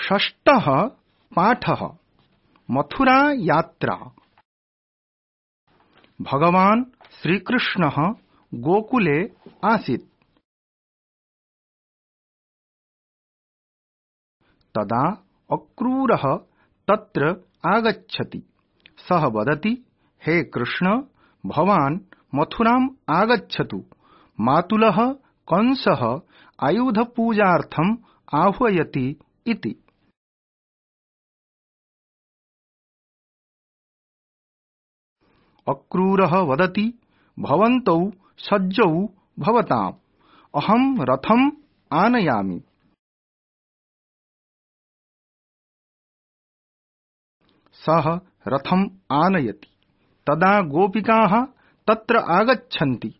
षष्ठः पाठः मथुरा यात्रा। भगवान् श्रीकृष्णः गोकुले आसीत्। तदा अक्रूरः तत्र आगच्छति। सः वदति, हे कृष्ण, भवान् मथुराम् आगच्छतु। मातुलः कंसः आयुधपूजार्थम् आह्वयति इति। अक्रूरः वदति, भवन्तौ सज्जौ भवताम्, अहं रथम् आनयामि। सः रथम् आनयति। तदा गोपिकाः तत्र आगच्छन्ति।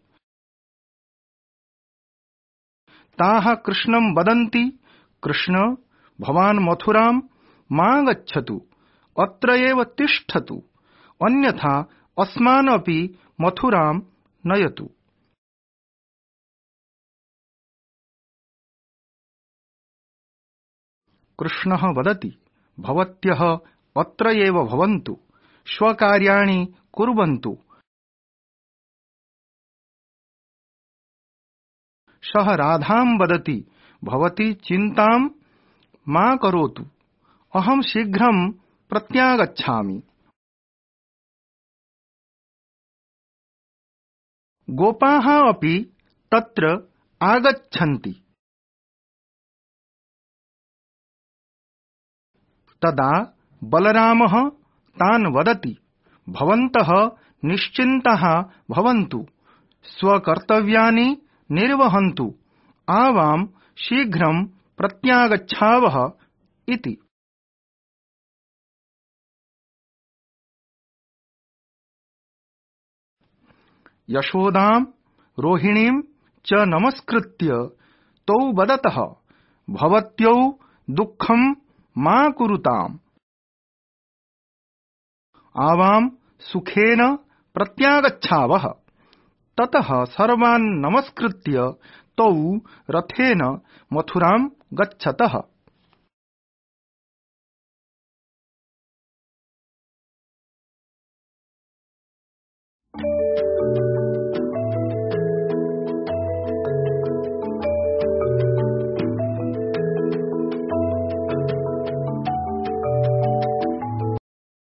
ताः कृष्णं वदन्ति, कृष्ण, भवान् मथुराम् मा गच्छतु, अत्र एव तिष्ठतु, अन्यथा अस्मान् अपि मथुराम् नयतु। कृष्णः वदति, भवत्यः अत्र एव भवन्तु, स्वकार्याणि कुर्वन्तु। सः राधां वदति, भवती चिन्तां मा करोतु, अहं शीघ्रं प्रत्यागच्छामि। गोपाः अपि तत्र आगच्छन्ति। तदा बलरामः तान् वदति, भवन्तः निश्चिन्ताः भवन्तु, स्वकर्तव्यानि निर्वहन्तु, आवां शीघ्रं प्रत्यागच्छावः इति। यशोदां रोहिणीं च नमस्कृत्य तौ वदतः, भवत्यौ दुःखं मा कुरुताम्, आवां सुखेन प्रत्यागच्छावः। ततः सर्वान् नमस्कृत्य तौ रथेन मथुरां गच्छतः।